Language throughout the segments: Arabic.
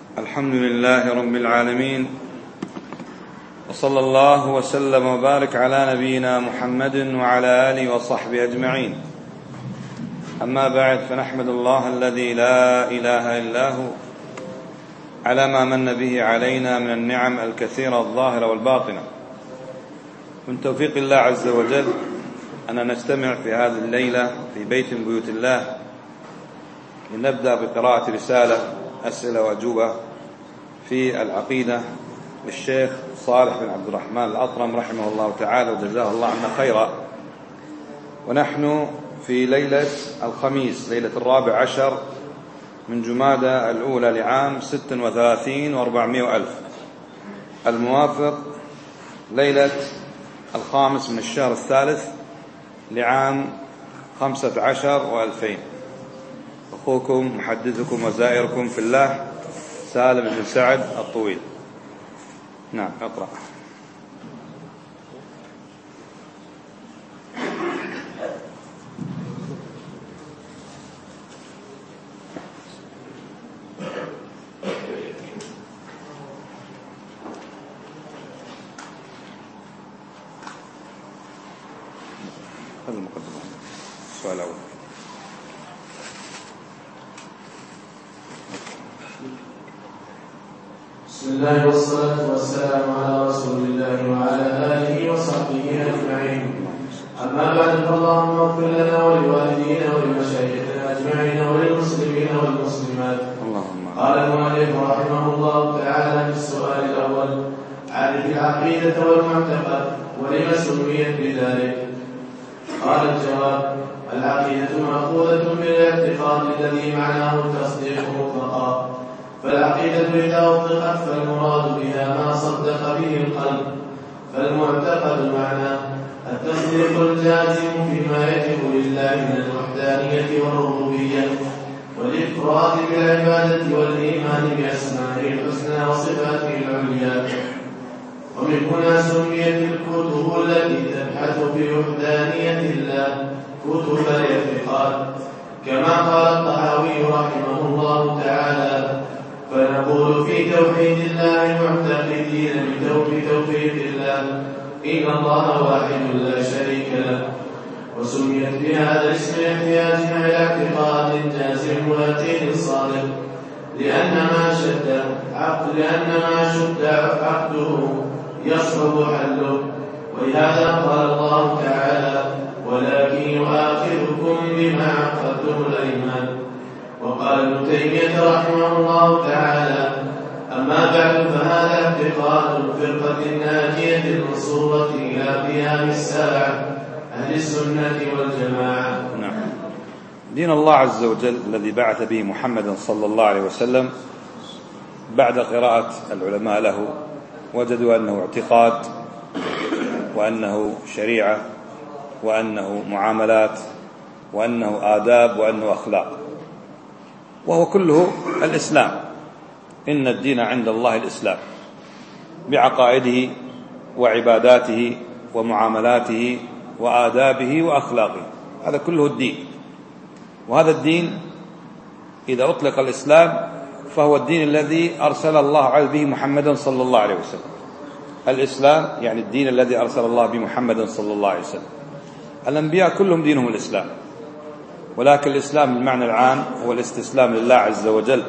الحمد لله رب العالمين، وصلى الله وسلم وبارك على نبينا محمد وعلى آله وصحبه أجمعين. أما بعد، فنحمد الله الذي لا إله إلا هو على ما من به علينا من النعم الكثيرة الظاهرة والباطنة. من توفيق الله عز وجل أن نجتمع في هذه الليلة في بيت من بيوت الله لنبدأ بقراءة رسالة أسئلة وأجوبة في العقيدة للشيخ صالح بن عبد الرحمن الأطرم رحمه الله تعالى وجزاه الله عنا خيرا. ونحن في ليلة الخميس، ليلة 14 من جمادى الأولى لعام 36 و400 ألف، الموافق ليلة 5 من الشهر الثالث لعام 15 و2000. أخوكم محدثكم وزائركم في الله سالم بن سعد الطويل. نعم، اقرأ. هذا المقدمة. السؤال الأول. بسم الله والصلاة والسلام على رسول الله وعلى آله وصحبه أجمعين. أما بعد، فاللهم اغفر لنا ولوالدينا ولمشايخنا أجمعين وللمسلمين والمسلمات. قال المؤلف رحمه الله تعالى في السؤال الأول: عرف العقيدة والمعتقد ولم سميت بذلك؟ قال الجواب: العقيدة مأخوذة من الاعتقاد الذي معناه التصديق مطلقا، فالعقيدة إذا أطلقت فالمراد بها ما صدق به القلب، فالمعتقد معناه التصديق الجازم فيما يجب لله من الوحدانية والربوبية والإفراد بالعبادة والإيمان بأسمائه الحسنى وصفاته العليا. ومن هنا سميت الكتب التي تبحث في وحدانية الله كتب الاعتقاد، كما قال الطحاوي رحمه الله تعالى: فنقول في توحيد الله معتقدين بتوحيد الله إن الله واحد لا شريك له. وسميت بهذا الاسم لاحتياجها إلى اعتقاد جازم ويقين صادق، لأن ما شد عقده يصعب حله. ولهذا قال الله تعالى: ولكن يؤاخذكم بما عقدتم الأيمان. وقال ابن تيمية رحمه الله تعالى: أما بعد، فهذا اعتقاد الفرقة الناجية المنصورة إلى قيام الساعة أهل السنة والجماعة. نعم. دين الله عز وجل الذي بعث به محمدا صلى الله عليه وسلم، بعد قراءة العلماء له وجدوا أنه اعتقاد، وأنه شريعة، وأنه معاملات، وأنه آداب، وأنه أخلاق، وهو كله الإسلام. إن الدين عند الله الإسلام، بعقائده وعباداته ومعاملاته وآدابه وأخلاقه، هذا كله الدين. وهذا الدين إذا أطلق الإسلام فهو الدين الذي أرسل الله به محمدا صلى الله عليه وسلم. الإسلام يعني الدين الذي أرسل الله به محمدا صلى الله عليه وسلم. الأنبياء كلهم دينهم الإسلام، ولكن الإسلام بالمعنى العام هو الاستسلام لله عز وجل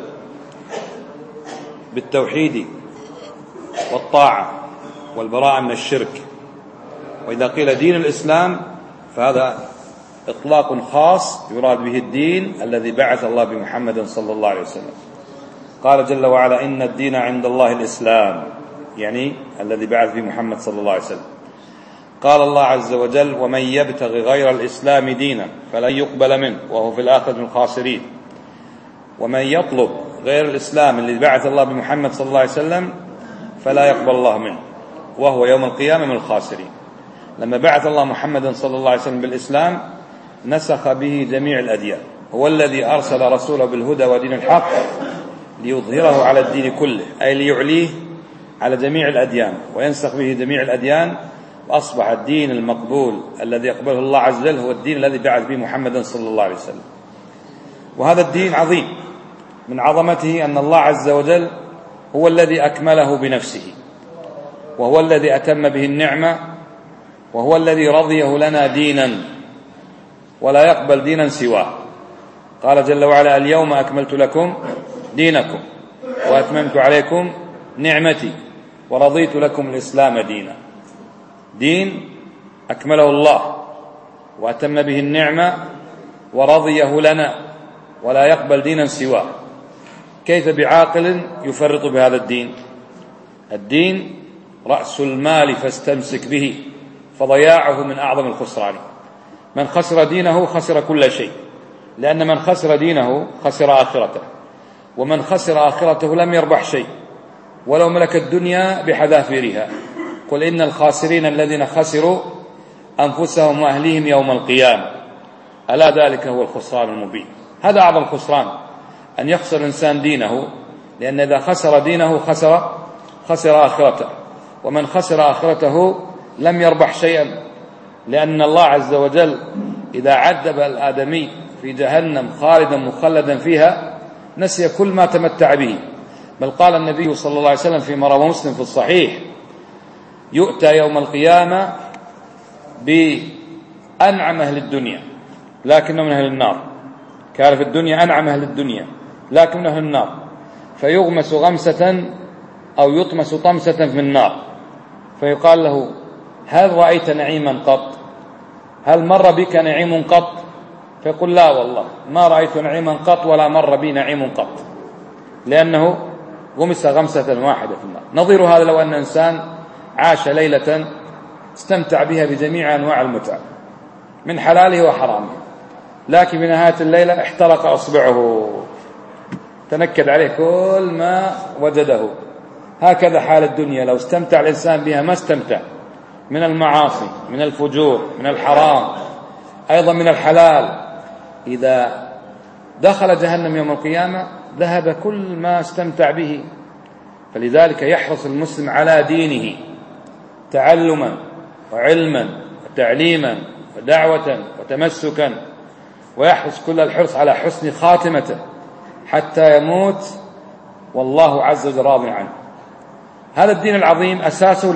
بالتوحيد والطاعة والبراءة من الشرك. وإذا قيل دين الإسلام فهذا إطلاق خاص يراد به الدين الذي بعث الله بمحمد صلى الله عليه وسلم. قال جل وعلا: إن الدين عند الله الإسلام، يعني الذي بعث به محمد صلى الله عليه وسلم. قال الله عز وجل: ومن يبتغي غير الإسلام دينا فلن يقبل منه وهو في الآخرة من الخاسرين. ومن يطلب غير الإسلام الذي بعث الله بمحمد صلى الله عليه وسلم فلا يقبل الله منه وهو يوم القيامة من الخاسرين. لما بعث الله محمدا صلى الله عليه وسلم بالإسلام نسخ به جميع الأديان، هو الذي أرسل رسوله بالهدى ودين الحق ليظهره على الدين كله، أي ليعليه على جميع الأديان وينسخ به جميع الأديان، وأصبح الدين المقبول الذي يقبله الله عز وجل هو الدين الذي بعث به محمدا صلى الله عليه وسلم. وهذا الدين عظيم، من عظمته أن الله عز وجل هو الذي أكمله بنفسه، وهو الذي أتم به النعمة، وهو الذي رضيه لنا دينا ولا يقبل دينا سواه. قال جل وعلا: اليوم أكملت لكم دينكم وأتممت عليكم نعمتي ورضيت لكم الإسلام دينا. دين أكمله الله وأتم به النعمة ورضيه لنا ولا يقبل دينا سواه. كيف بعاقل يفرط بهذا الدين؟ الدين رأس المال فاستمسك به، فضياعه من أعظم الخسران. من خسر دينه خسر كل شيء، لأن من خسر دينه خسر آخرته، ومن خسر آخرته لم يربح شيء ولو ملك الدنيا بحذافيرها. قل إن الخاسرين الذين خسروا أنفسهم وأهليهم يوم القيامة، ألا ذلك هو الخسران المبين. هذا أعظم خسران، أن يخسر الإنسان دينه، لأن إذا خسر دينه خسر آخرته، ومن خسر آخرته لم يربح شيئا، لأن الله عز وجل إذا عذب الآدمي في جهنم خالدا مخلدا فيها نسي كل ما تمتع به. بل قال النبي صلى الله عليه وسلم فيما رواه مسلم في الصحيح: يؤتى يوم القيامة بأنعم أهل الدنيا لكنه من أهل النار. كان في الدنيا أنعم أهل الدنيا لكن من أهل النار، فيغمس غمسة أو يطمس طمسة في النار، فيقال له: هل رأيت نعيما قط؟ هل مر بك نعيم قط؟ فيقول: لا والله ما رأيت نعيما قط ولا مر بي نعيم قط، لأنه غمس غمسة واحدة في النار. نظير هذا لو أن إنسان عاش ليلة استمتع بها بجميع أنواع المتع من حلاله وحرامه، لكن في نهاية الليلة احترق أصبعه، تنكد عليه كل ما وجده. هكذا حال الدنيا، لو استمتع الإنسان بها ما استمتع، من المعاصي، من الفجور، من الحرام، أيضا من الحلال. إذا دخل جهنم يوم القيامة ذهب كل ما استمتع به. فلذلك يحرص المسلم على دينه تعلما وعلما وتعليما ودعوة وتمسكا، ويحرص كل الحرص على حسن خاتمته حتى يموت والله عز وجل راضي عنه. هذا الدين العظيم أساسه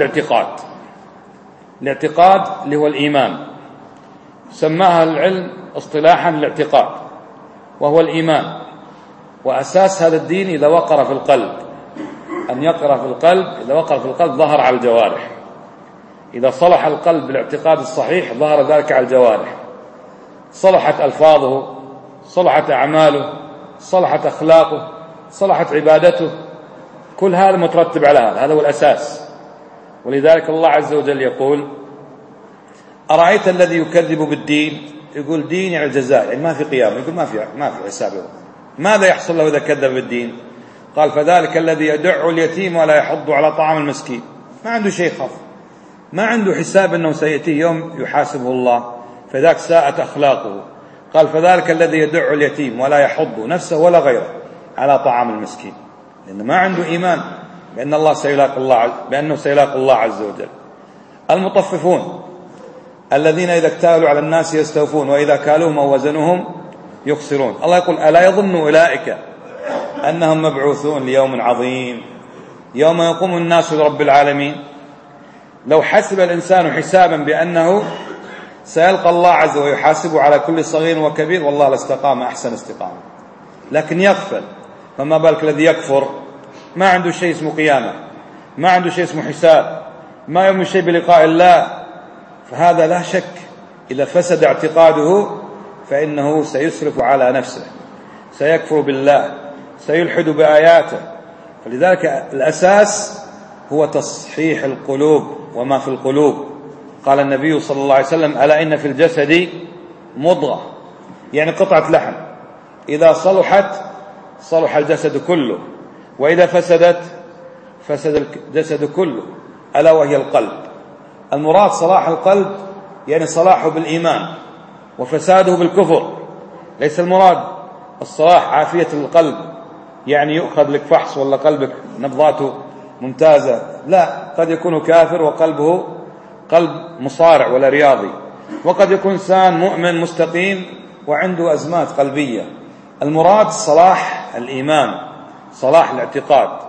الاعتقاد اللي هو الإيمان، سماها العلم اصطلاحا الاعتقاد، وهو الإيمان. وأساس هذا الدين إذا وقر في القلب، أن يقر في القلب، إذا وقر في القلب ظهر على الجوارح. إذا صلح القلب بالاعتقاد الصحيح ظهر ذلك على الجوارح، صلحت ألفاظه، صلحت أعماله، صلحت أخلاقه، صلحت عبادته، كل هذا مترتب على هذا هو الأساس. ولذلك الله عز وجل يقول: أرأيت الذي يكذب بالدين؟ يقول دين يعني الجزاء، يعني ما في قيامة، يقول ما في حساب. ماذا يحصل له إذا كذب بالدين؟ قال: فذلك الذي يدع اليتيم ولا يحض على طعام المسكين. ما عنده شيء خاف، ما عنده حساب أنه سيأتيه يوم يحاسبه الله، فذاك ساءت أخلاقه. قال: فذلك الذي يدع اليتيم ولا يحض نفسه ولا غيره على طعام المسكين، لأنه ما عنده إيمان بأنه سيلاقي الله عز وجل. المطففون الذين إذا اكتالوا على الناس يستوفون وإذا كالوهم أو وزنوهم يخسرون. الله يقول: ألا يظن أولئك أنهم مبعوثون ليوم عظيم يوم يقوم الناس لرب العالمين. لو حسب الإنسان حسابا بأنه سيلقى الله عز وجل ويحاسبه على كل صغير وكبير والله لاستقام أحسن استقامة، لكن يغفل. فما بالك الذي يكفر، ما عنده شيء اسمه قيامة، ما عنده شيء اسمه حساب، ما يؤمن شيء بلقاء الله. فهذا لا شك إذا فسد اعتقاده فإنه سيسرف على نفسه، سيكفر بالله، سيلحد بآياته. فلذلك الأساس هو تصحيح القلوب وما في القلوب. قال النبي صلى الله عليه وسلم: ألا إن في الجسد مضغة، يعني قطعة لحم، إذا صلحت صلح الجسد كله، وإذا فسدت فسد الجسد كله، ألا وهي القلب. المراد صلاح القلب يعني صلاحه بالإيمان وفساده بالكفر. ليس المراد الصلاح عافية القلب، يعني يؤخذ لك فحص ولا قلبك نبضاته ممتازة، لا، قد يكون كافر وقلبه قلب مصارع ولا رياضي، وقد يكون إنسان مؤمن مستقيم وعنده أزمات قلبية. المراد صلاح الإيمان، صلاح الاعتقاد،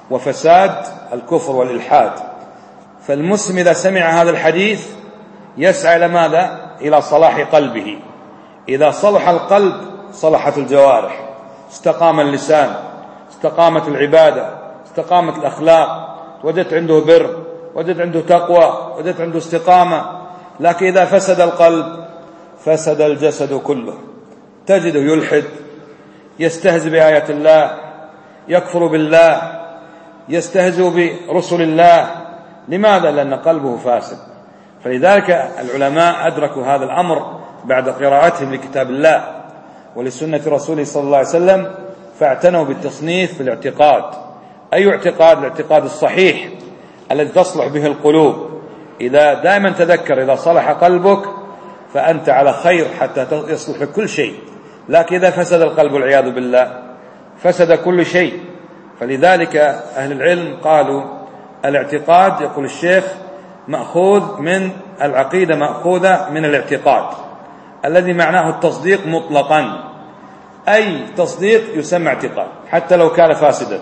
وفساد الكفر والإلحاد. فالمسلم إذا سمع هذا الحديث يسعى إلى ماذا؟ إلى صلاح قلبه. إذا صلح القلب صلحت الجوارح، استقام اللسان، استقامت العبادة، استقامت الأخلاق، وجدت عنده بر، وجدت عنده تقوى، وجدت عنده استقامة. لكن إذا فسد القلب فسد الجسد كله. تجده يلحد، يستهزئ بآيات الله، يكفر بالله، يستهزئ برسل الله. لماذا؟ لأن قلبه فاسد. فلذلك العلماء أدركوا هذا الأمر بعد قراءتهم لكتاب الله ولسنة رسوله صلى الله عليه وسلم، فاعتنوا بالتصنيف في الاعتقاد. أي اعتقاد؟ الاعتقاد الصحيح الذي تصلح به القلوب. إذا دائما تذكر إذا صلح قلبك فأنت على خير حتى يصلح كل شيء. لكن إذا فسد القلب والعياذ بالله فسد كل شيء. فلذلك أهل العلم قالوا الاعتقاد، يقول الشيخ، مأخوذ من العقيدة، مأخوذة من الاعتقاد الذي معناه التصديق مطلقا. أي تصديق يسمى اعتقاد حتى لو كان فاسدا.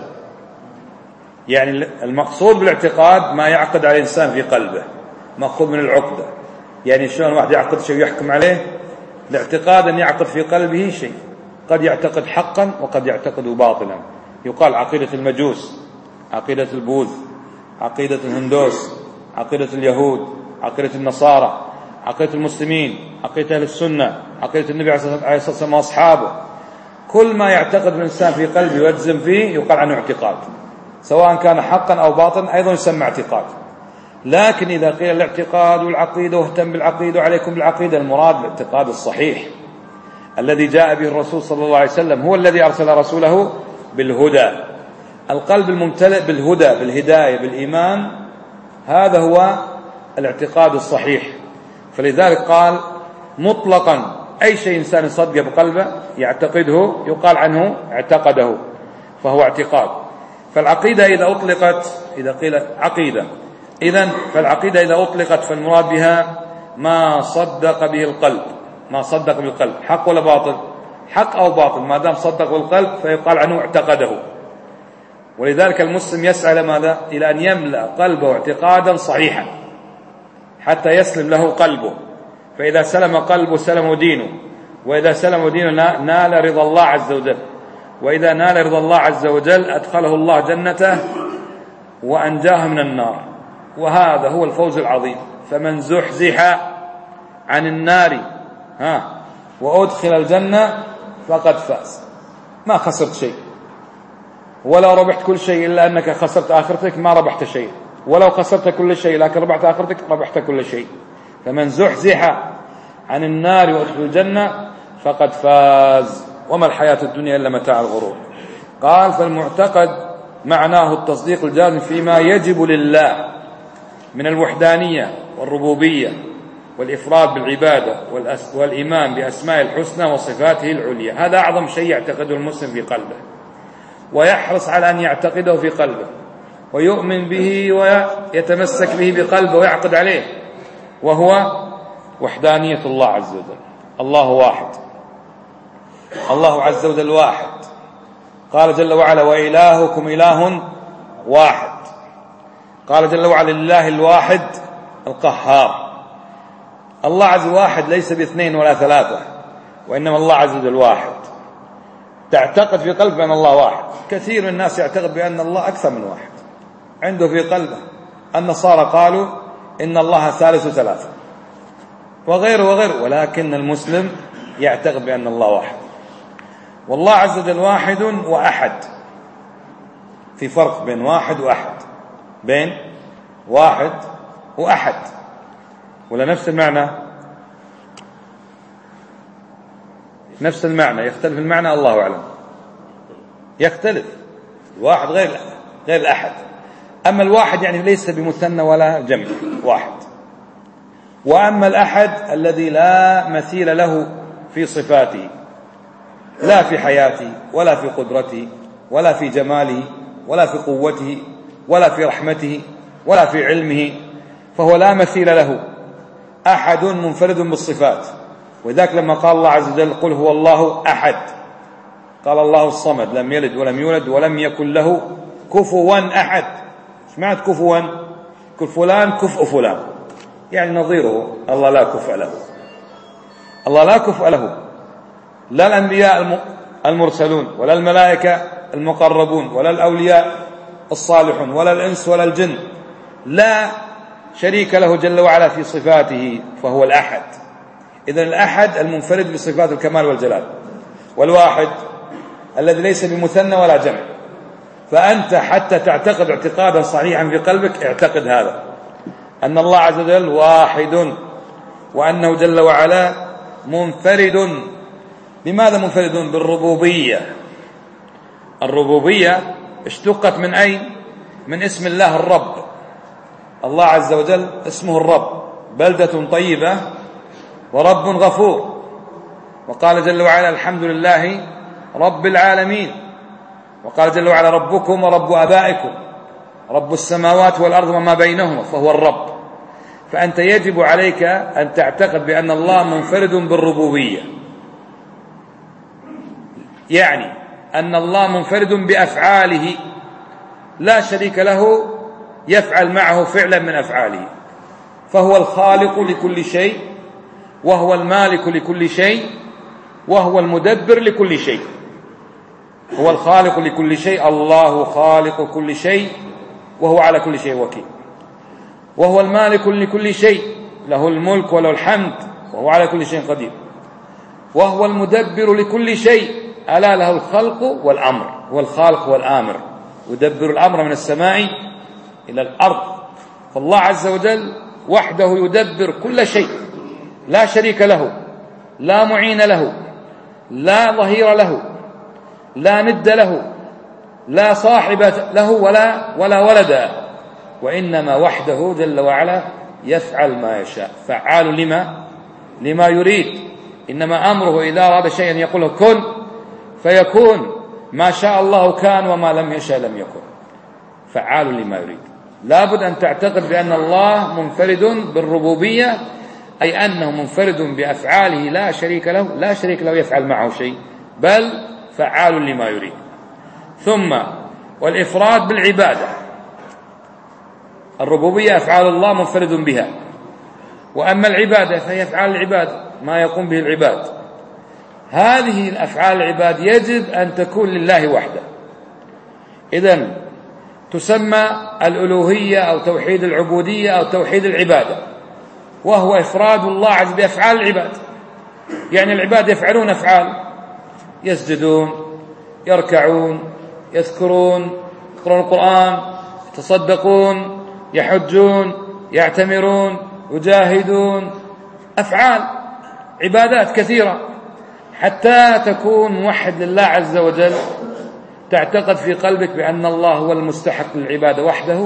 يعني المقصود بالاعتقاد ما يعقد على الإنسان في قلبه، مأخوذ من العقدة. يعني شلون واحد يعقد شيء ويحكم عليه؟ الاعتقاد أن يعقد في قلبه شيء، قد يعتقد حقا وقد يعتقد باطلا. يقال عقيدة المجوس، عقيدة البوذ، عقيدة الهندوس، عقيدة اليهود، عقيدة النصارى، عقيدة المسلمين، عقيدة أهل السنة، عقيدة النبي عليه الصلاة والسلام وأصحابه. كل ما يعتقد الإنسان في قلبه ويجزم فيه يقال عنه اعتقاد، سواء كان حقا أو باطلا أيضا يسمى اعتقاد. لكن إذا قيل الاعتقاد والعقيدة واهتم بالعقيدة وعليكم بالعقيدة، المراد الاعتقاد الصحيح الذي جاء به الرسول صلى الله عليه وسلم، هو الذي أرسل رسوله بالهدى. القلب الممتلئ بالهدى، بالهداية، بالإيمان، هذا هو الاعتقاد الصحيح. فلذلك قال مطلقا أي شيء إنسان يصدق بقلبه يعتقده يقال عنه اعتقده، فهو اعتقاد. فالعقيدة إذا أطلقت، إذا قيل عقيدة، إذن فالعقيدة إذا أطلقت فالمراد بها ما صدق به القلب. ما صدق بالقلب، حق ولا باطل؟ حق أو باطل، ما دام صدق بالقلب فيقال عنه اعتقده. ولذلك المسلم يسعى لماذا؟ إلى أن يملأ قلبه اعتقادا صحيحا حتى يسلم له قلبه. فإذا سلم قلبه سلم دينه، وإذا سلم دينه نال رضا الله عز وجل، وإذا نال رضا الله عز وجل أدخله الله جنته وأنجاه من النار. وهذا هو الفوز العظيم. فمن زحزح عن النار وأدخل الجنة فقد فاز. ما خسرت شيء، ولا ربحت كل شيء إلا أنك خسرت آخرتك، ما ربحت شيء. ولو خسرت كل شيء لكن ربحت آخرتك ربحت كل شيء. فمن زحزح عن النار وأدخل الجنة فقد فاز، وما الحياة الدنيا إلا متاع الغرور. قال فالمعتقد معناه التصديق الجازم فيما يجب لله من الوحدانية والربوبية والإفراد بالعبادة والإيمان بأسماء الحسنى وصفاته العليا. هذا أعظم شيء يعتقده المسلم في قلبه، ويحرص على أن يعتقده في قلبه ويؤمن به ويتمسك به بقلبه ويعقد عليه، وهو وحدانية الله عز وجل. الله واحد، الله عز وجل واحد. قال جل وعلا وإلهكم إله واحد. قال جل وعلا لله الواحد القهار. الله عز وجل واحد، ليس باثنين ولا ثلاثة، وإنما الله عز وجل واحد. تعتقد في قلب بأن الله واحد. كثير من الناس يعتقد بأن الله أكثر من واحد عنده في قلبه. النصارى قالوا إن الله ثالث ثلاثة وغيره وغيره، ولكن المسلم يعتقد بأن الله واحد. والله عز وجل واحد وأحد. في فرق بين واحد وأحد، بين واحد وأحد، ولا نفس المعنى؟ نفس المعنى، يختلف المعنى، الله أعلم. يختلف. الواحد غير الأحد. أما الواحد يعني ليس بمثنى ولا جمع، واحد. وأما الأحد الذي لا مثيل له في صفاته، لا في حياته ولا في قدرته ولا في جماله ولا في قوته ولا في رحمته ولا في علمه، فهو لا مثيل له، أحد منفرد بالصفات. وذاك لما قال الله عز وجل قل هو الله أحد، قال الله الصمد لم يلد ولم يولد ولم يكن له كفوا أحد. سمعت كفوا؟ فلان كفء فلان، يعني نظيره. الله لا كفء له، الله لا كفء له، لا الأنبياء المرسلون ولا الملائكة المقربون ولا الأولياء الصالحون ولا الإنس ولا الجن، لا شريك له جل وعلا في صفاته، فهو الأحد. إذن الأحد المنفرد بصفات الكمال والجلال، والواحد الذي ليس بمثنى ولا جمع. فأنت حتى تعتقد اعتقادا صحيحا في قلبك اعتقد هذا، أن الله عز وجل واحد، وأنه جل وعلا منفرد. بماذا منفرد؟ بالربوبية. الربوبية اشتقت من أين؟ من اسم الله الرب. الله عز وجل اسمه الرب، بلدة طيبة ورب غفور. وقال جل وعلا الحمد لله رب العالمين. وقال جل وعلا ربكم ورب آبائكم رب السماوات والأرض وما بينهما، فهو الرب. فأنت يجب عليك أن تعتقد بأن الله منفرد بالربوبية، يعني أن الله منفرد بأفعاله، لا شريك له يفعل معه فعلا من أفعاله. فهو الخالق لكل شيء، وهو المالك لكل شيء، وهو المدبر لكل شيء. هو الخالق لكل شيء، الله خالق كل شيء، وهو على كل شيء وكيل. وهو المالك لكل شيء، له الملك وله الحمد، وهو على كل شيء قدير. وهو المدبر لكل شيء، ألا له الخلق والأمر، هو الخالق والآمر، يدبر الأمر من السماء إلى الأرض. فالله عز وجل وحده يدبر كل شيء، لا شريك له، لا معين له، لا ظهير له، لا ند له، لا صاحب له ولا ولد، وإنما وحده جل وعلا يفعل ما يشاء، فعال لما يريد. إنما أمره إذا أراد شيئا يقول كن فيكون، ما شاء الله كان وما لم يشاء لم يكن، فعال لما يريد. لابد أن تعتقد بأن الله منفرد بالربوبية، أي أنه منفرد بأفعاله، لا شريك له يفعل معه شيء، بل فعال لما يريد. ثم والإفراد بالعبادة. الربوبية أفعال الله منفرد بها، وأما العبادة فهي أفعال العباد، ما يقوم به العباد. هذه الأفعال العباد يجب أن تكون لله وحده. إذن تسمى الألوهية أو توحيد العبودية أو توحيد العبادة، وهو إفراد الله عز وجل بأفعال العباد. يعني العباد يفعلون أفعال، يسجدون، يركعون، يذكرون القرآن، يتصدقون، يحجون، يعتمرون، يجاهدون، أفعال عبادات كثيرة. حتى تكون موحد لله عز وجل تعتقد في قلبك بأن الله هو المستحق للعبادة وحده،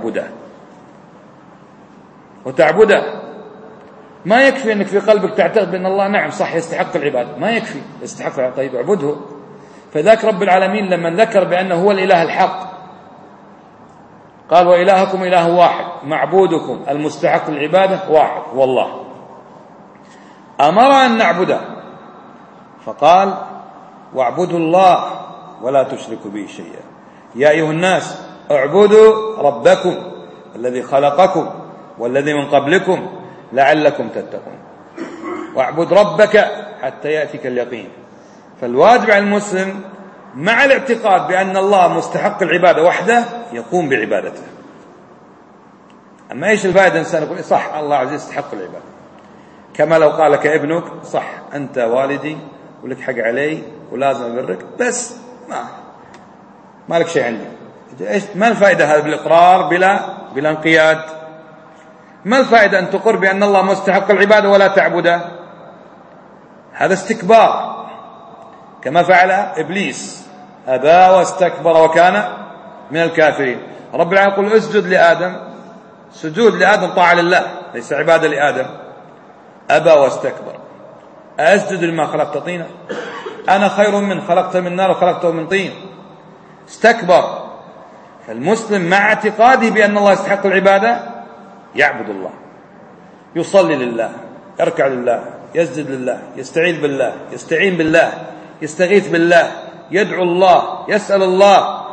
وتعبده. ما يكفي أنك في قلبك تعتقد بأن الله نعم صح يستحق العبادة، ما يكفي يستحق، طيب اعبده. فذاك رب العالمين لما ذكر بأنه هو الإله الحق قال وإلهكم إله واحد، معبودكم المستحق للعبادة واحد والله. أمر أن نعبده فقال واعبدوا الله ولا تشركوا به شيئا، يا أيها الناس اعبدوا ربكم الذي خلقكم والذي من قبلكم لعلكم تتقون، واعبد ربك حتى يأتيك اليقين. فالواجب على المسلم مع الاعتقاد بأن الله مستحق العبادة وحده يقوم بعبادته. أما إيش الفائدة إنسان يقول صح الله عز وجل يستحق العبادة، كما لو قال لك ابنك صح أنت والدي ولك حق علي ولازم أبرك، بس ما لك شيء عندي. ما الفائدة هذا بالإقرار بلا انقياد؟ ما الفائدة أن تقر بأن الله مستحق العبادة ولا تعبده؟ هذا استكبار، كما فعل إبليس، أبى واستكبر وكان من الكافرين. رب العالمين يقول اسجد لآدم، سجود لآدم طاعة لله ليس عبادة لآدم. أبى واستكبر، أسجد لما خلقت طينا، أنا خير من خلقت من نار وخلقته من طين، استكبر. فالمسلم مع اعتقاده بأن الله يستحق العبادة يعبد الله، يصلي لله، يركع لله، يسجد لله، يستعيذ بالله، يستعين بالله، يستغيث بالله، يدعو الله، يسأل الله،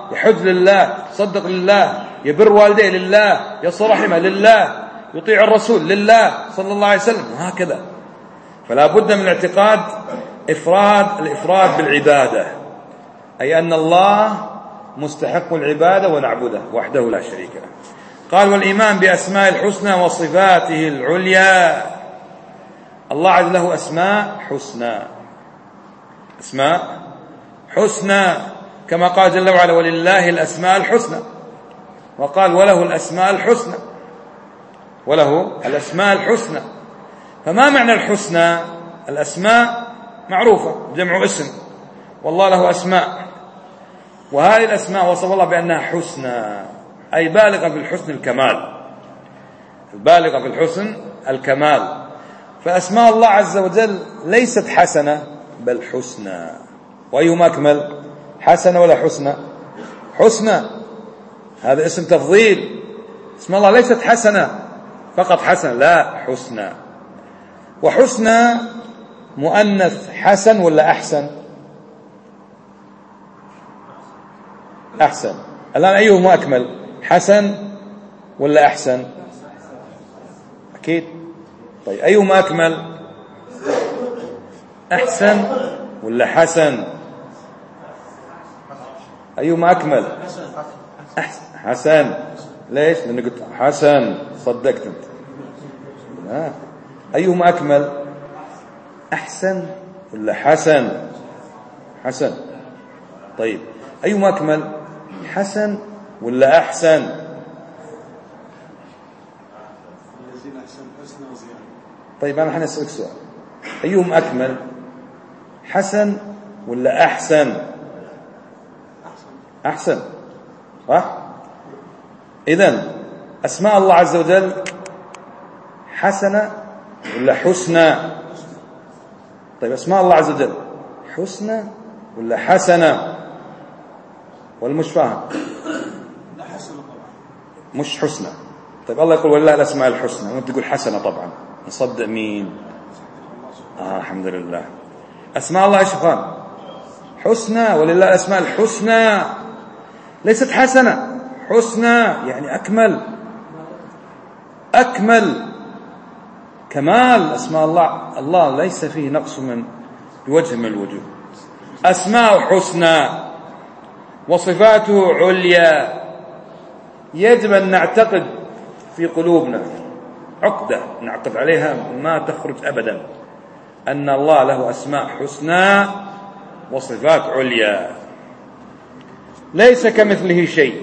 يحج لله، يصدق لله، يبر والديه لله، يصل رحمه لله، يطيع الرسول لله صلى الله عليه وسلم، وهكذا. فلا بد من الاعتقاد الإفراد بالعبادة، أي أن الله مستحق العبادة ونعبده وحده لا شريك له. قال والإيمان بأسماء الحسنى وصفاته العليا. الله عز له أسماء حسنى، أسماء حسنى، كما قال جل وعلا ولله الأسماء الحسنى، وقال وله الأسماء الحسنى، وله الأسماء الحسنى. فما معنى الحسنى؟ الأسماء معروفة جمع اسم، والله له أسماء، وهذه الأسماء وصف الله بأنها حسنى، أي بالغة في الحسن الكمال، بالغة في الحسن الكمال. فأسماء الله عز وجل ليست حسنة بل حسنى. وأيهما أكمل، حسنة ولا حسنى؟ حسنى، هذا اسم تفضيل. اسم الله ليست حسنة فقط حسنة، لا، حسنى. وحسنى مؤنث حسن ولا أحسن؟ أحسن. الآن أيهما أكمل، حسن ولا أحسن؟ أكيد. طيب أيهما أكمل، أحسن ولا حسن؟ أيهما أكمل؟ حسن. ليش؟ لأنه قلت حسن، صدقت أنت. أيهما أكمل، أحسن ولا حسن؟ حسن. طيب أيهما أكمل، حسن ولا أحسن؟ طيب أنا حنسألك سؤال، أيهم أكمل، حسن ولا أحسن؟ أحسن، صح؟ إذن أسماء الله عز وجل حسنة ولا حسنى؟ طيب أسماء الله عز وجل حسنى ولا حسنة؟ والمش فاهم، مش حسنى. طيب الله يقول ولله الأسماء الحسنى، وانت تقول حسنة، طبعا نصدق مين؟ الحمد لله. أسماء الله ايش قال؟ حسنى، ولله الأسماء الحسنى، ليست حسنة، حسنى يعني أكمل، أكمل كمال أسماء الله. الله ليس فيه نقص من بوجه من الوجوه. أسماء حسنى وصفاته عليا. يجب أن نعتقد في قلوبنا عقدة نعقد عليها ما تخرج أبدا، أن الله له أسماء حسنى وصفات عليا، ليس كمثله شيء،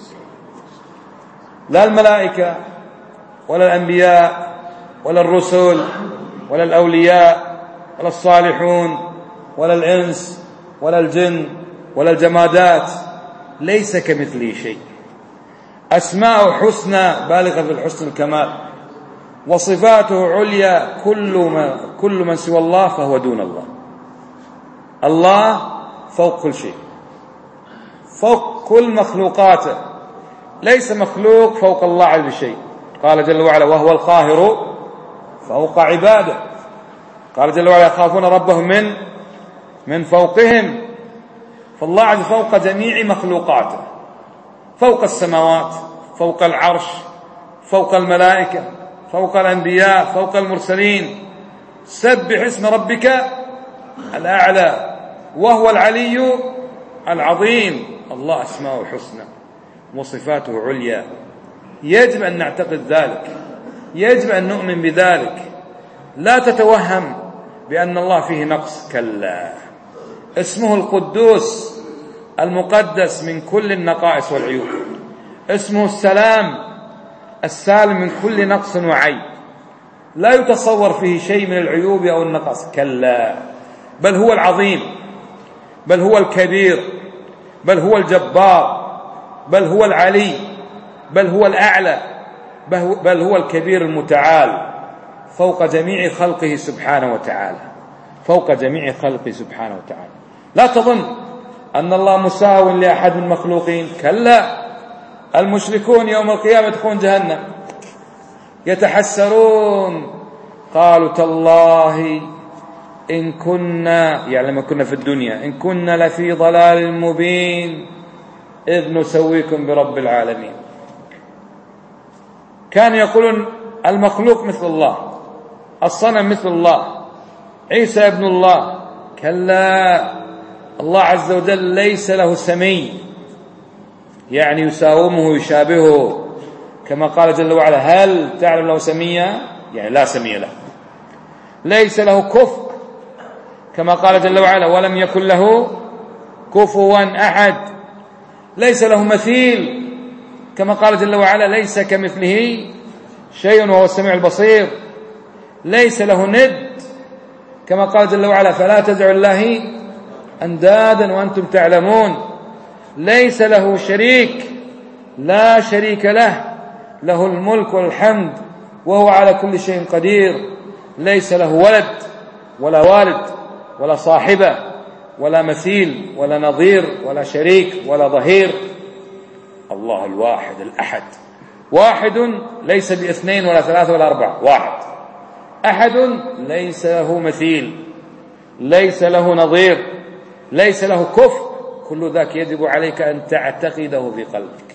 لا الملائكة ولا الأنبياء ولا الرسل ولا الأولياء ولا الصالحون ولا الإنس ولا الجن ولا الجمادات، ليس كمثله شيء. أسماء حسنى بالغة في الحسن الكمال، وصفاته عليا، كل من سوى الله فهو دون الله. الله فوق كل شيء، فوق كل مخلوقاته، ليس مخلوق فوق الله على شيء. قال جل وعلا وهو القاهر فوق عباده. قال جل وعلا يخافون ربهم من فوقهم. فالله عز فوق جميع مخلوقاته، فوق السماوات، فوق العرش، فوق الملائكة، فوق الأنبياء، فوق المرسلين. سبح اسم ربك الأعلى وهو العلي العظيم. الله أسماءه حسنى وصفاته عليا، يجب أن نعتقد ذلك، يجب أن نؤمن بذلك. لا تتوهم بأن الله فيه نقص، كلا. اسمه القدوس المقدس من كل النقائص والعيوب، اسمه السلام السالم من كل نقص وعيب، لا يتصور فيه شيء من العيوب أو النقص، كلا، بل هو العظيم، بل هو الكبير، بل هو الجبار، بل هو العلي، بل هو الأعلى، بل هو الكبير المتعال، فوق جميع خلقه سبحانه وتعالى، فوق جميع خلقه سبحانه وتعالى. لا تظن أن الله مساو لأحد من المخلوقين، كلا. المشركون يوم القيامة يدخلون جهنم يتحسرون، قالوا تالله إن كنا، يعني لما كنا في الدنيا، إن كنا لفي ضلال مبين، إذ نسويكم برب العالمين. كانوا يقولون المخلوق مثل الله، الصنم مثل الله، عيسى ابن الله. كلا، الله عز وجل ليس له سمي يعني يساومه يشابهه، كما قال جل وعلا: هل تعلم له سميا؟ يعني لا سمي له. ليس له كفء، كما قال جل وعلا: ولم يكن له كفوا أحد. ليس له مثيل، كما قال جل وعلا: ليس كمثله شيء وهو السميع البصير. ليس له ند، كما قال جل وعلا: فلا تدعوا الله أندادا وأنتم تعلمون. ليس له شريك، لا شريك له، له الملك والحمد وهو على كل شيء قدير. ليس له ولد ولا والد ولا صاحبة ولا مثيل ولا نظير ولا شريك ولا ظهير. الله الواحد الأحد، واحد ليس باثنين ولا ثلاثة ولا أربعة، واحد أحد، ليس له مثيل، ليس له نظير، ليس له كفء. كل ذاك يجب عليك أن تعتقده في قلبك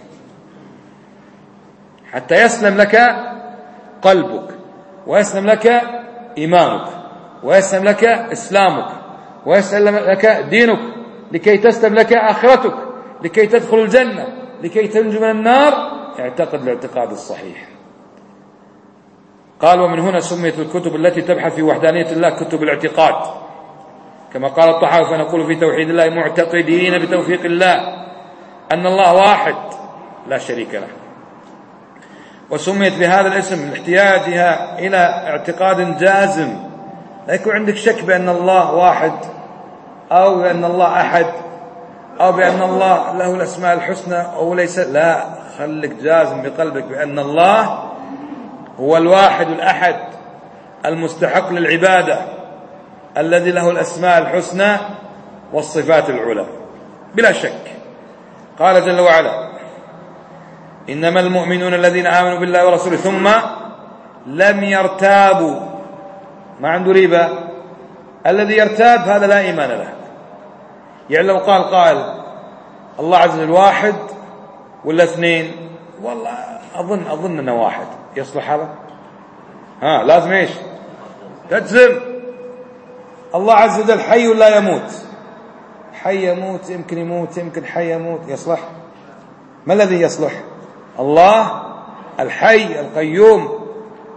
حتى يسلم لك قلبك، ويسلم لك إيمانك، ويسلم لك إسلامك، ويسلم لك دينك، لكي تسلم لك آخرتك، لكي تدخل الجنة، لكي تنجو من النار. اعتقد الاعتقاد الصحيح. قال: ومن هنا سميت الكتب التي تبحث في وحدانية الله كتب الاعتقاد، كما قال الطحاوي: فنقول في توحيد الله معتقدين بتوفيق الله أن الله واحد لا شريك له. وسميت بهذا الاسم لاحتياجها إلى اعتقاد جازم، لا يكون عندك شك بأن الله واحد، أو بأن الله أحد، أو بأن الله له الأسماء الحسنى أو ليس. لا، خلك جازم بقلبك بأن الله هو الواحد الأحد المستحق للعبادة، الذي له الأسماء الحسنى والصفات العلى بلا شك. قال جل وعلا: إنما المؤمنون الذين آمنوا بالله ورسوله ثم لم يرتابوا. ما عنده ريبة. الذي يرتاب هذا لا إيمان له. يعني لو قال قائل: الله عز وجل واحد ولا اثنين؟ والله أظن أنه واحد. يصلح هذا؟ لازم إيش؟ تجزم. الله عز وجل حي لا يموت. حي يموت، يمكن يموت، يمكن حي يموت. يصلح؟ ما الذي يصلح؟ الله الحي القيوم،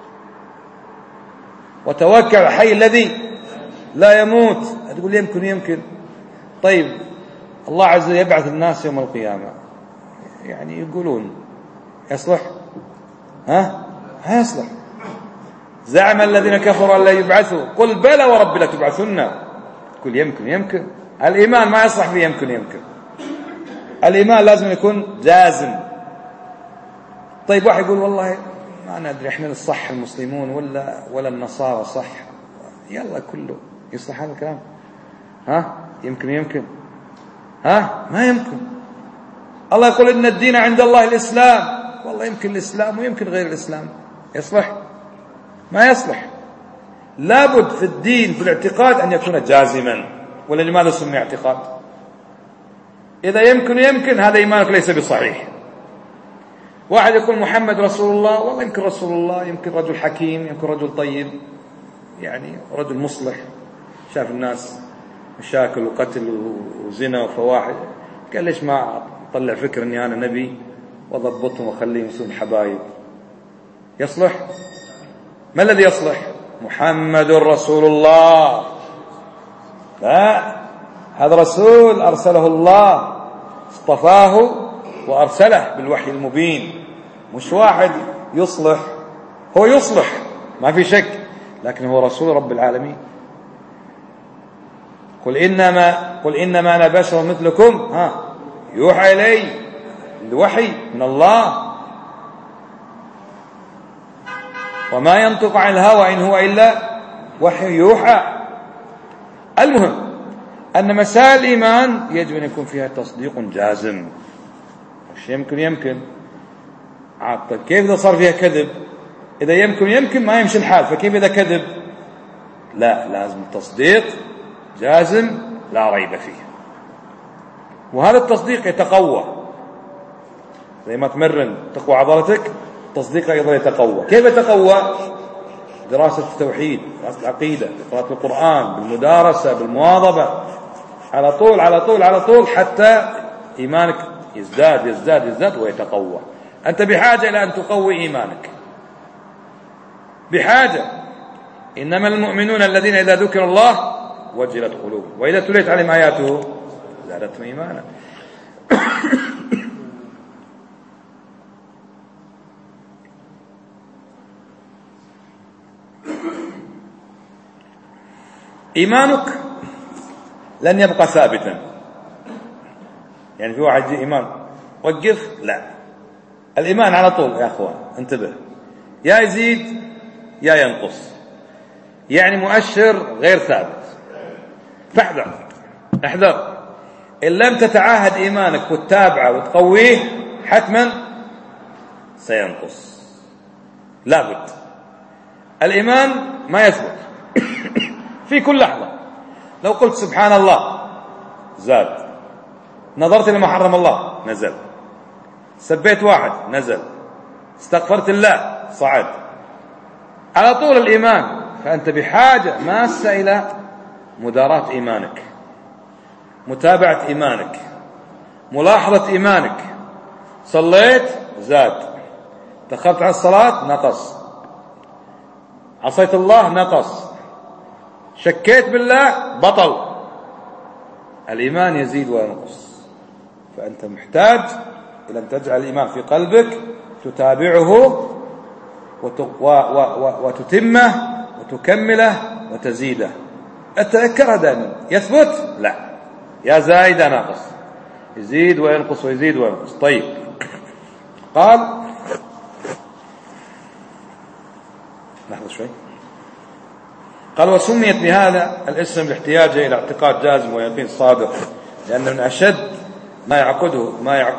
وتوكل على الحي الذي لا يموت. تقول يمكن. طيب، الله عز وجل يبعث الناس يوم القيامة، يعني يقولون يصلح؟ ها يصلح. زعم الذين كفروا أن لا يبعثوا، قل بلى ورب لتبعثن. قل يمكن. الإيمان ما يصلح فيه يمكن. الإيمان لازم يكون جازم. طيب، واحد يقول: والله ما ندري، احنا الصح المسلمون ولا النصارى صح. يلا كله يصلح هذا الكلام؟ يمكن. ما يمكن. الله يقول: إن الدين عند الله الإسلام. والله يمكن الإسلام ويمكن غير الإسلام. يصلح؟ ما يصلح. لابد في الدين في الاعتقاد أن يكون جازما. ولا لماذا سمي اعتقاد؟ إذا يمكن هذا إيمانك ليس بصحيح. واحد يقول محمد رسول الله، والله يمكن رسول الله، يمكن رجل حكيم، يمكن رجل طيب، يعني رجل مصلح، شاف الناس مشاكل وقتل وزنا وفواحش، قال: ليش ما طلع فكر أني أنا نبي وضبطهم وخليهم يصيرون حبايب؟ يصلح؟ ما الذي يصلح؟ محمد رسول الله. لا، هذا رسول أرسله الله، اصطفاه وأرسله بالوحي المبين. مش واحد يصلح، هو يصلح ما في شك، لكن هو رسول رب العالمين. قل إنما أنا بشر مثلكم يوحى إلي، الوحي من الله، وما ينطق عن الهوى إن هو إلا وحي يوحى. المهم أن مسائل الإيمان يجب أن يكون فيها تصديق جازم، مش يمكن. طيب، كيف إذا صار فيها كذب؟ إذا يمكن ما يمشي الحال، فكيف إذا كذب؟ لا، لازم تصديق جازم لا ريب فيه. وهذا التصديق يتقوى زي ما تمرن تقوى عضلتك، تصديقك أيضا يتقوى. كيف يتقوى؟ دراسة التوحيد، دراسة العقيدة، قراءة القرآن، بالمدارسة، بالمواظبة، على طول على طول على طول، حتى إيمانك يزداد يزداد يزداد ويتقوى. أنت بحاجة إلى أن تقوي إيمانك، بحاجة. إنما المؤمنون الذين إذا ذكر الله وجلت قلوبهم وإذا تليت عليهم آياته زادتهم إيمانا. إيمانك لن يبقى ثابتا. يعني في واحد يجي إيمان وقف، لا، الإيمان على طول يا أخوان انتبه، يا يزيد يا ينقص، يعني مؤشر غير ثابت. فاحذر، احذر، إن لم تتعاهد إيمانك وتتابعه وتقويه حتما سينقص، لابد. الإيمان ما يثبت في كل لحظة. لو قلت سبحان الله زاد، نظرت لما حرم الله نزل، سبيت واحد نزل، استغفرت الله صعد، على طول الإيمان. فأنت بحاجة ماسة إلى مداراة إيمانك، متابعة إيمانك، ملاحظة إيمانك. صليت زاد، تأخرت عن الصلاة نقص، عصيت الله نقص، شكيت بالله بطل. الإيمان يزيد وينقص. فأنت محتاج إلى أن تجعل الإيمان في قلبك، تتابعه وتتمه وتكمله وتزيده. أتذكرها دائما، يثبت لا، يا زايد يا ناقص، يزيد وينقص ويزيد وينقص. طيب، قال لحظة شوي، قال وسميت بهذا الاسم لاحتياجه إلى اعتقاد جازم ويقين صادق، لأن من أشد ما يعقده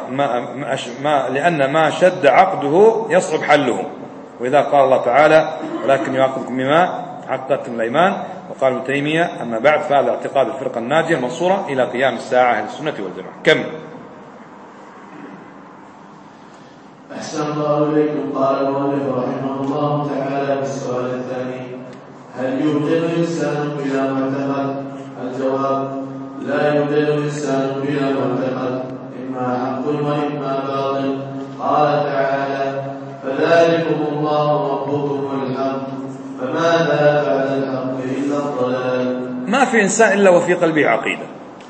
لأن ما شد عقده يصعب حله. وإذا قال الله تعالى ولكن يعاقبكم بما عقدتم الأيمان. وقال ابن تيمية أما بعد فهذا اعتقاد الفرقة الناجية المنصورة إلى قيام الساعة أهل السنة والجماعة. كم أحسن الله إليكم. قال المؤلف رحمه الله تعالى في السؤال الثاني: هل يوجد إنسان بلا معتقد؟ الجواب: لا يوجد إنسان بلا معتقد، إما حق وإما باطل. قال تعالى: فذلكم الله ربكم الحق، فماذا بعد الحق إلا الضلال. ما في إنسان إلا وفي قلبه عقيدة،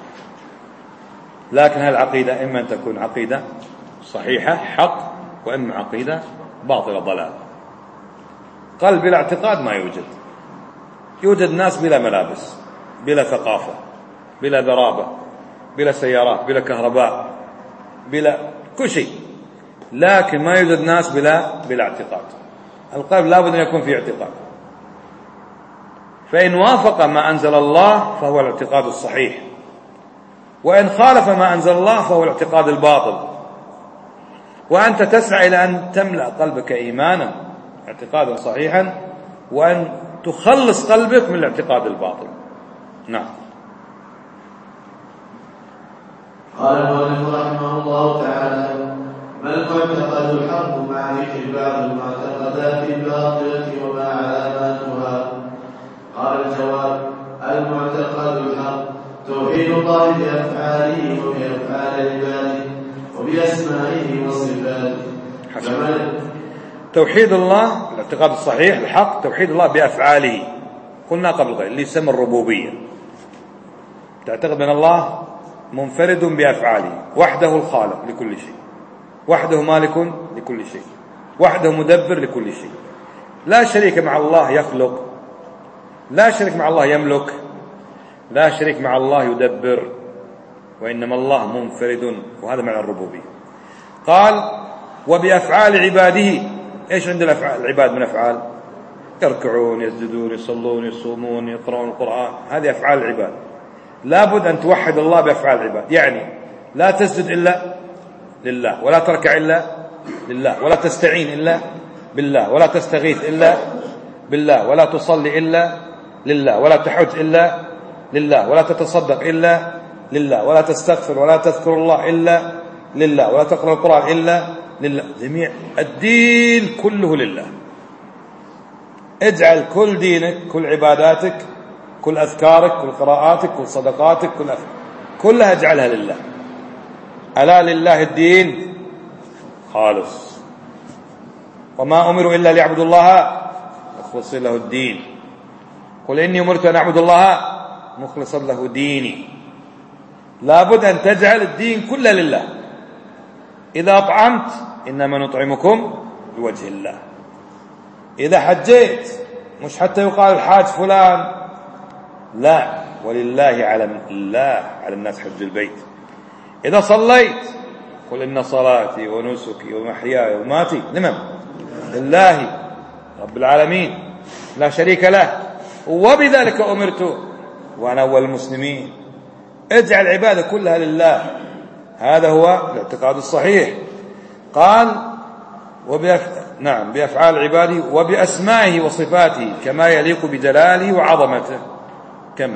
لكن هل العقيدة إما أن تكون عقيدة صحيحة حق، وإما عقيدة باطلة ضلال. قلب بلا اعتقاد ما يوجد. يوجد ناس بلا ملابس، بلا ثقافة، بلا ذرابة، بلا سيارات، بلا كهرباء، بلا كل شيء، لكن ما يوجد ناس بلا اعتقاد. القلب لابد أن يكون فيه اعتقاد. فإن وافق ما أنزل الله فهو الاعتقاد الصحيح، وإن خالف ما أنزل الله فهو الاعتقاد الباطل. وأنت تسعى إلى أن تملأ قلبك إيمانا اعتقادا صحيحا، وأن تخلص قلبك من الاعتقاد الباطل. نعم. قال المؤلف رحمه الله تعالى: ما المعتقد الحق مع ذكر بعض المعتقدات الباطلة وما علاماتها؟ قال الجواب: المعتقد الحق توحيد الله بأفعاله وبأفعال عباده وبأسمائه وصفاته. توحيد الله الاعتقاد الصحيح الحق توحيد الله بأفعاله. قلنا قبل قليل اللي يسمى الربوبية، تعتقد أن الله منفرد بأفعاله، وحده الخالق لكل شيء، وحده مالك لكل شيء، وحده مدبر لكل شيء، لا شريك مع الله يخلق، لا شريك مع الله يملك، لا شريك مع الله يدبر، وإنما الله منفرد. وهذا معنى الربوبية. قال: وبأفعال عباده. إيش عند العباد من أفعال؟ يركعون، يسجدون، يصلون، يصومون، يقرؤون القرآن، هذه أفعال العباد. لابد أن توحد الله بأفعال العباد، يعني لا تسجد إلا لله، ولا تركع إلا لله، ولا تستعين إلا بالله، ولا تستغيث إلا بالله، ولا تصلي إلا لله، ولا تحج إلا لله، ولا تتصدق إلا لله، ولا تستغفر ولا تذكر الله إلا لله، ولا تقرأ القرآن إلا لله، جميع الدين كله لله. اجعل كل دينك، كل عباداتك، كل أذكارك، كل قراءاتك، كل صدقاتك، كلها اجعلها لله. ألا لله الدين خالص، وما أمروا إلا ليعبدوا الله مخلصين له الدين. قل إني أمرت أن أعبد الله مخلصا له ديني. لابد أن تجعل الدين كله لله. إذا أطعمت إنما نطعمكم لوجه الله. إذا حجيت مش حتى يقال الحاج فلان، لا، ولله على الناس حج البيت. إذا صليت قل إن صلاتي ونسكي ومحياي ومماتي لمن؟ لله رب العالمين لا شريك له، وبذلك أمرت وأنا أول المسلمين. اجعل العبادة كلها لله، هذا هو الاعتقاد الصحيح. قال بأفعال عباده وبأسمائه وصفاته كما يليق بجلاله وعظمته. كما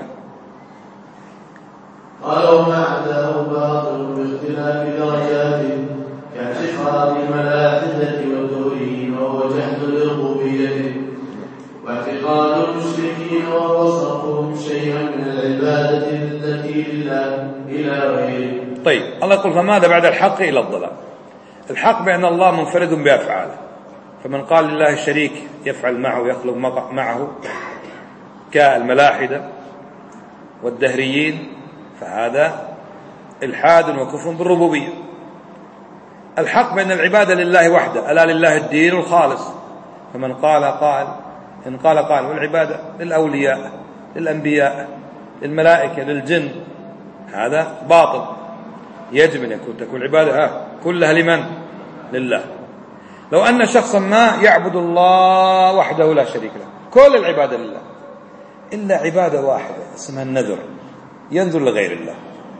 قال وما عداه باطل باختلاف درجاته كاعتقاد الملاحدة والدوريين وهو جهد لربوبيته، واعتقاد المشركين وهو صرفهم شيئا من العبادة التي لله إلى غيره. طيب، الله يقول فماذا بعد الحق إلى الضلال؟ الحق بأن الله منفرد بأفعاله، فمن قال لله الشريك يفعل معه يخلق معه كالملاحدة والدهريين فهذا إلحاد وكفر بالربوبية. الحق بأن العبادة لله وحده، ألا لله الدين الخالص، فمن قال قال والعبادة للأولياء للأنبياء للملائكة للجن هذا باطل. يجب أن تكون العبادة كلها لمن؟ لله. لو أن شخصا ما يعبد الله وحده لا شريك له، كل العبادة لله إلا عبادة واحدة اسمها النذر، ينذر لغير الله،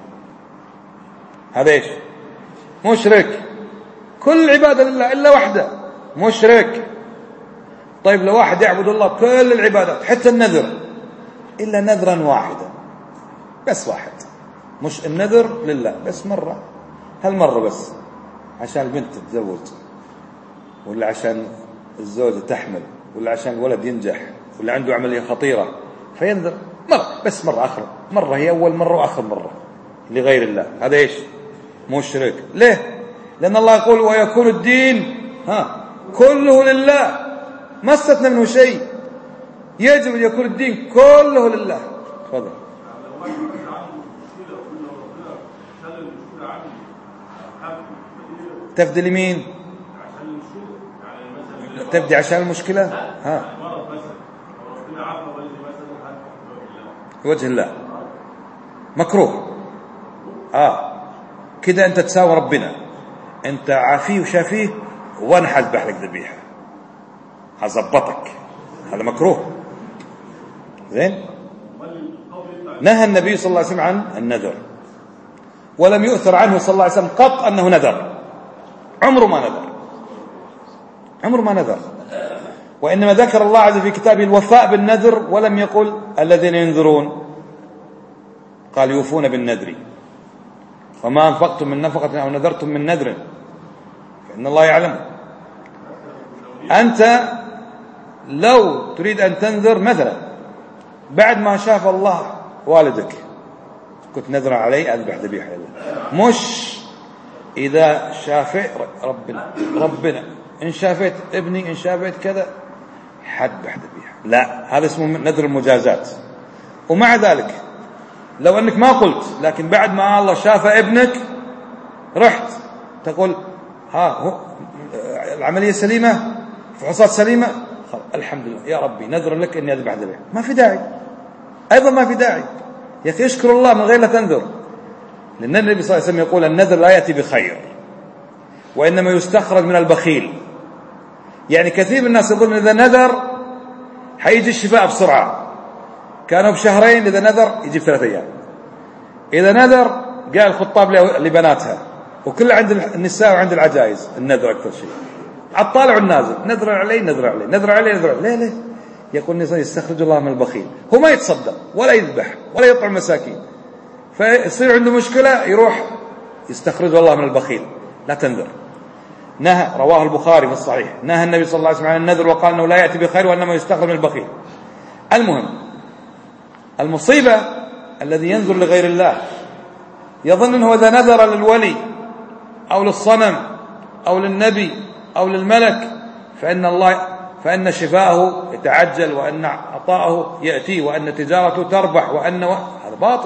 هذا إيش؟ مشرك. كل العبادة لله إلا واحدة، مشرك. طيب لو واحد يعبد الله كل العبادات حتى النذر إلا نذرا واحدا، بس واحد، مش النذر لله بس مرة، هالمرة بس عشان البنت تتزوج، ولا عشان الزوجة تحمل، ولا عشان الولد ينجح، ولا عنده عملية خطيرة فينذر مرة بس، مرة آخر مرة، هي أول مرة وآخر مرة لغير الله، هذا إيش؟ مشرك. ليه؟ لأن الله يقول ويكون الدين كله لله، ما استثنى منه شيء، يجب أن يكون الدين كله لله. تفضل. تفدي لمين؟ تفدي عشان المشكلة وجه الله مكروه. كده أنت تساوي ربنا، أنت عافيه وشافيه وأنا حذبح لك ذبيحة، هزبطك، هذا مكروه. زين. نهى النبي صلى الله عليه وسلم عن النذر، ولم يؤثر عنه صلى الله عليه وسلم قط أنه نذر، عمره ما نذر. وإنما ذكر الله عز وجل في كتابه الوفاء بالنذر، ولم يقل الذين ينذرون، قال يوفون بالنذر. وما أنفقتم من نفقة أو نذرتم من نذر فإن الله يعلم. أنت لو تريد أن تنذر مثلا بعد ما شاف الله والدك، كنت نذر عليه أذبح ذبيحة لله، مش إذا شافت ربنا إن شافت ابني إن شافت كذا حذبح ذبيحة، لا، هذا اسمه نذر المجازات. ومع ذلك لو أنك ما قلت، لكن بعد ما الله شاف ابنك رحت تقول العملية سليمة، فحوصات سليمة، الحمد لله يا ربي نذر لك أني أذبح ذبيحة، ما في داعي، أيضا ما في داعي يا أخي، اشكر الله من غير لا تنذر. لأن النبي صلى الله عليه وسلم يقول النذر لا يأتي بخير، وإنما يستخرج من البخيل. يعني كثير من الناس يظن إذا نذر حيجي الشفاء بسرعة، كانوا بشهرين، إذا نذر يجي 3 أيام. إذا نذر قال الخطاب لبناتها، وكل عند النساء وعند العجائز النذر أكثر شيء، عالطالع والنازل، نذر عليه نذر عليه نذر عليه نذر عليه. ليه؟ يقول النساء يستخرج الله من البخيل، هو ما يتصدق ولا يذبح ولا يطعم مساكين، فيصير عنده مشكلة يروح يستخرج الله من البخيل. لا تنذر. نهى، رواه البخاري في الصحيح، نهى النبي صلى الله عليه وسلم عن النذر وقال أنه لا يأتي بخير وإنما يستخدم البخيل. المهم المصيبة الذي ينذر لغير الله يظن أنه إذا نذر للولي أو للصنم أو للنبي أو للملك فإن شفاءه يتعجل وأن عطاءه يأتي وأن تجارته تربح هذا باطل.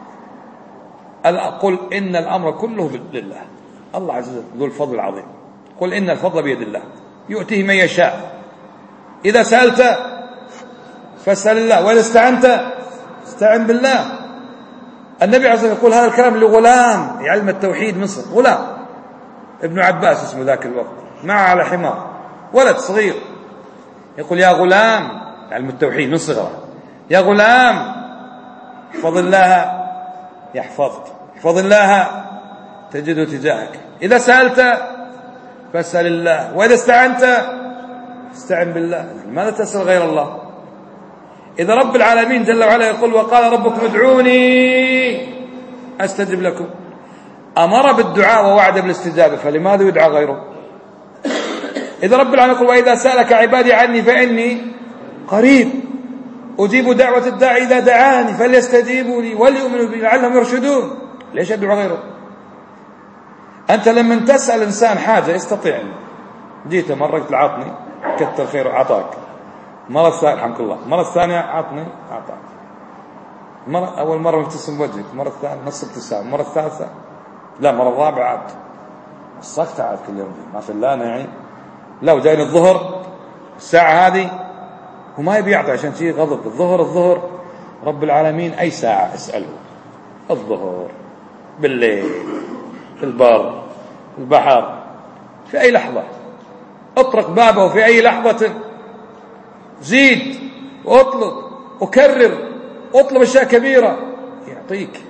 قل إن الأمر كله لله، الله عز وجل ذو الفضل العظيم. قل إن الفضل بيد الله يؤتيه من يشاء. إذا سألت فاسأل الله، وإذا استعنت استعن بالله. النبي عليه الصلاة والسلام يقول هذا الكلام لغلام يعلم التوحيد مصر، غلام ابن عباس اسمه ذاك الوقت، معه على حمار ولد صغير، يقول يا غلام، علم التوحيد من صغره، يا غلام احفظ الله يحفظك، احفظ الله تجده تجاهك، إذا سألت فاسأل الله، وإذا استعنت استعن بالله. ماذا تسأل غير الله؟ إذا رب العالمين جل وعلا يقول وقال ربكم ادعوني أستجب لكم، أمر بالدعاء ووعد بالاستجابة، فلماذا يدعى غيره؟ إذا رب العالمين يقول وإذا سألك عبادي عني فإني قريب أجيب دعوة الداعي إذا دعاني فليستجيبوا لي وليؤمنوا بي لعلهم يرشدون، ليش يدعو غيره؟ أنت لما تسأل إنسان حاجة يستطيع، جيت مرة قلت عطني كتر خير وعطاك، مرة الثانية الحمد لله، مرة الثانية عطني أعطاك، أول مرة مبتسم وجهك، مرة الثانية نص ابتسام، مرة الثالثة لا، مرة الرابعة عاد السكت عاد كل يوم ما في الله نعيم. لو جايني الظهر الساعة هذه وما يبي يعطي عشان شيء غضب. الظهر رب العالمين أي ساعة اسأله، الظهر بالليل في البر في البحر في أي لحظة، اطرق بابه في أي لحظة، زيد واطلب وكرر، اطلب أشياء كبيرة يعطيك.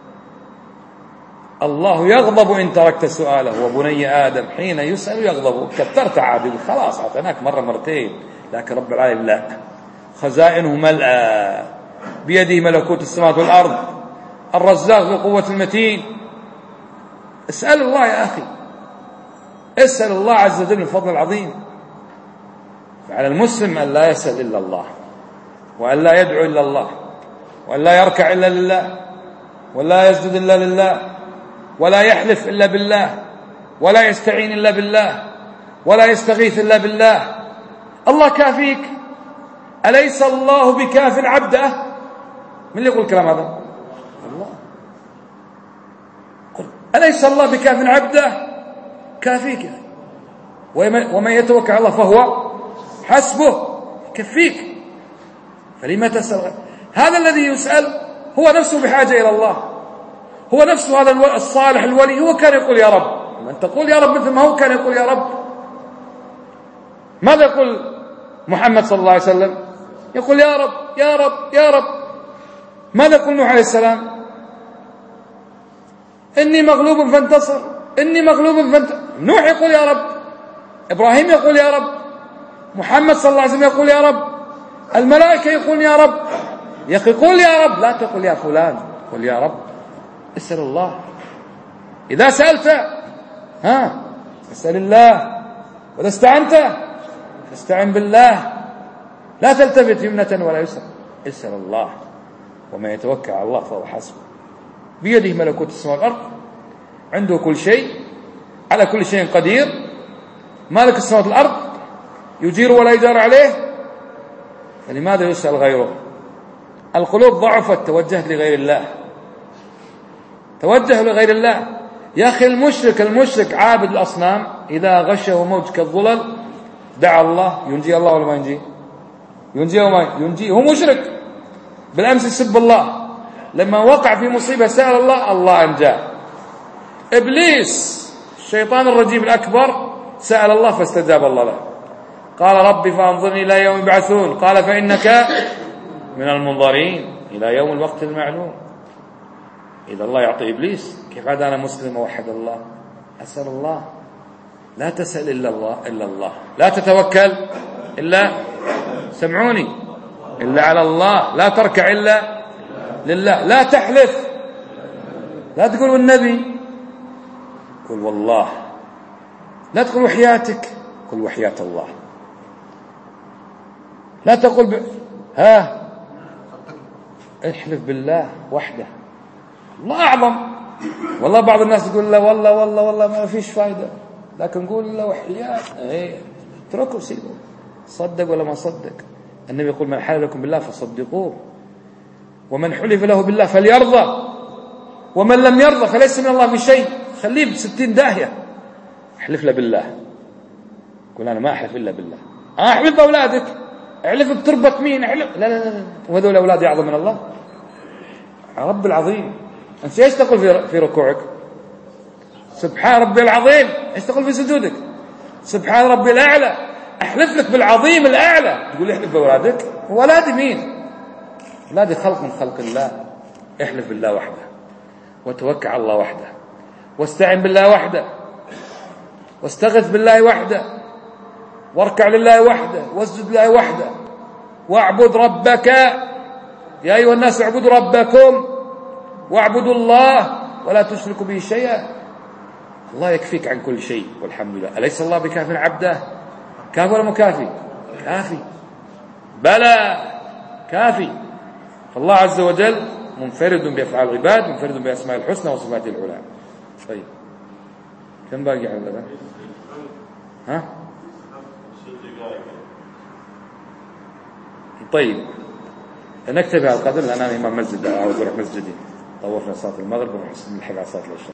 الله يغضب إن تركت سؤاله، وبني آدم حين يسأل يغضب. كثرت عادل خلاص أعطيناك مرة مرتين، لكن رب العالمين لا، خزائنه ملأى بيده ملكوت السماوات والأرض، الرزاق ذو القوة المتين. اسأل الله يا أخي، اسأل الله عز وجل الفضل العظيم. فعلى المسلم أن لا يسأل إلا الله، وأن لا يدعو إلا الله، وأن لا يركع إلا لله، ولا يسجد إلا لله، ولا يحلف إلا بالله، ولا يستعين إلا بالله، ولا يستغيث إلا بالله. الله كافيك، أليس الله بكاف عبده؟ من اللي يقول الكلام هذا؟ الله. قل أليس الله بكاف عبده؟ كافيك، ومن يتوكل على الله فهو حسبه، كفيك، فلما تسأل؟ هذا الذي يسأل هو نفسه بحاجة إلى الله، هو نفسه هذا الصالح الولي، هو كان يقول يا رب. من تقول يا رب مثل ما هو كان يقول يا رب. ماذا يقول محمد صلى الله عليه وسلم؟ يقول يا رب يا رب يا رب. ماذا يقول نوح عليه السلام؟ إني مغلوب فانتصر، إني مغلوب فانتصر. نوح يقول يا رب، إبراهيم يقول يا رب، محمد صلى الله عليه وسلم يقول يا رب، الملائكة يقول يا رب. يا أخي قل يا رب، لا تقل يا فلان، قل يا رب. اسأل الله. إذا سألت اسأل الله، وإذا استعنت فاستعن بالله، لا تلتفت يمنة ولا يسرا، اسأل الله. ومن يتوكل على الله فهو حسبه، بيده ملكوت السماوات والأرض، عنده كل شيء، على كل شيء قدير، مالك السماوات والأرض، يجير ولا يجار عليه، فلماذا يسأل غيره؟ القلوب ضعفت، توجهت لغير الله، توجه لغير الله. يا أخي المشرك عابد الأصنام إذا غشه موج كالظلل دعا الله، ينجي الله ولا ما ينجي؟ ينجي وما ينجي، هو مشرك. بالأمس يسب الله، لما وقع في مصيبة سأل الله، الله أنجاه. إبليس الشيطان الرجيم الأكبر سأل الله فاستجاب الله له، قال ربي فأنظرني إلى يوم يبعثون، قال فإنك من المنظرين إلى يوم الوقت المعلوم. إذا الله يعطي إبليس، كيف عاد أنا مسلم ووحد الله؟ أسأل الله. لا تسأل إلا الله، لا تتوكل إلا، سمعوني، إلا على الله، لا تركع إلا لله، لا تحلف، لا تقول والنبي، قل والله، لا تقول وحياتك، قل وحياة الله. لا تقول احلف بالله وحده، الله أعظم. والله بعض الناس يقول لا والله ما فيش فايدة، لكن قول له وحياة اتركوا سيبوا، صدق ولا ما صدق. النبي يقول من حلف لكم بالله فصدقوه، ومن حلف له بالله فليرضى، ومن لم يرضى فليس من الله بشيء. خليه ب60 داهية. احلف له بالله، قول أنا ما أحلف إلا بالله. أحلف بأولادك، احلف بتربة مين، احلف لا. وهذول أولاد أعظم من الله؟ رب العظيم. أنت إيش تقول في ركوعك؟ سبحان ربي العظيم. إيش تقول في سجودك؟ سبحان ربي الأعلى. أحلف لك بالعظيم الأعلى، تقول احلف بأولادك؟ ولادي مين؟ ولادي خلق من خلق الله. احلف بالله وحده، وتوكل على الله وحده، واستعن بالله وحده، واستغث بالله وحده، واركع لله وحده، واسجد لله وحده، واعبد ربك. يا أيها الناس اعبدوا ربكم واعبدوا الله ولا تشركوا به شيئا. الله يكفيك عن كل شيء والحمد لله. أليس الله بكاف عبده؟ كافي ولا مكافي؟ كافي، بلى كافي. فالله عز وجل منفرد بأفعال العباد، منفرد بأسماء الحسنى وصفاته العلى. طيب كم باقي على الأذان؟ طيب نكتفي على القدر، لأن أنا إمام مسجد، عاوز أروح مسجدي، طوفنا صلاة المغرب ونحسن نلحق على صلاة العشاء.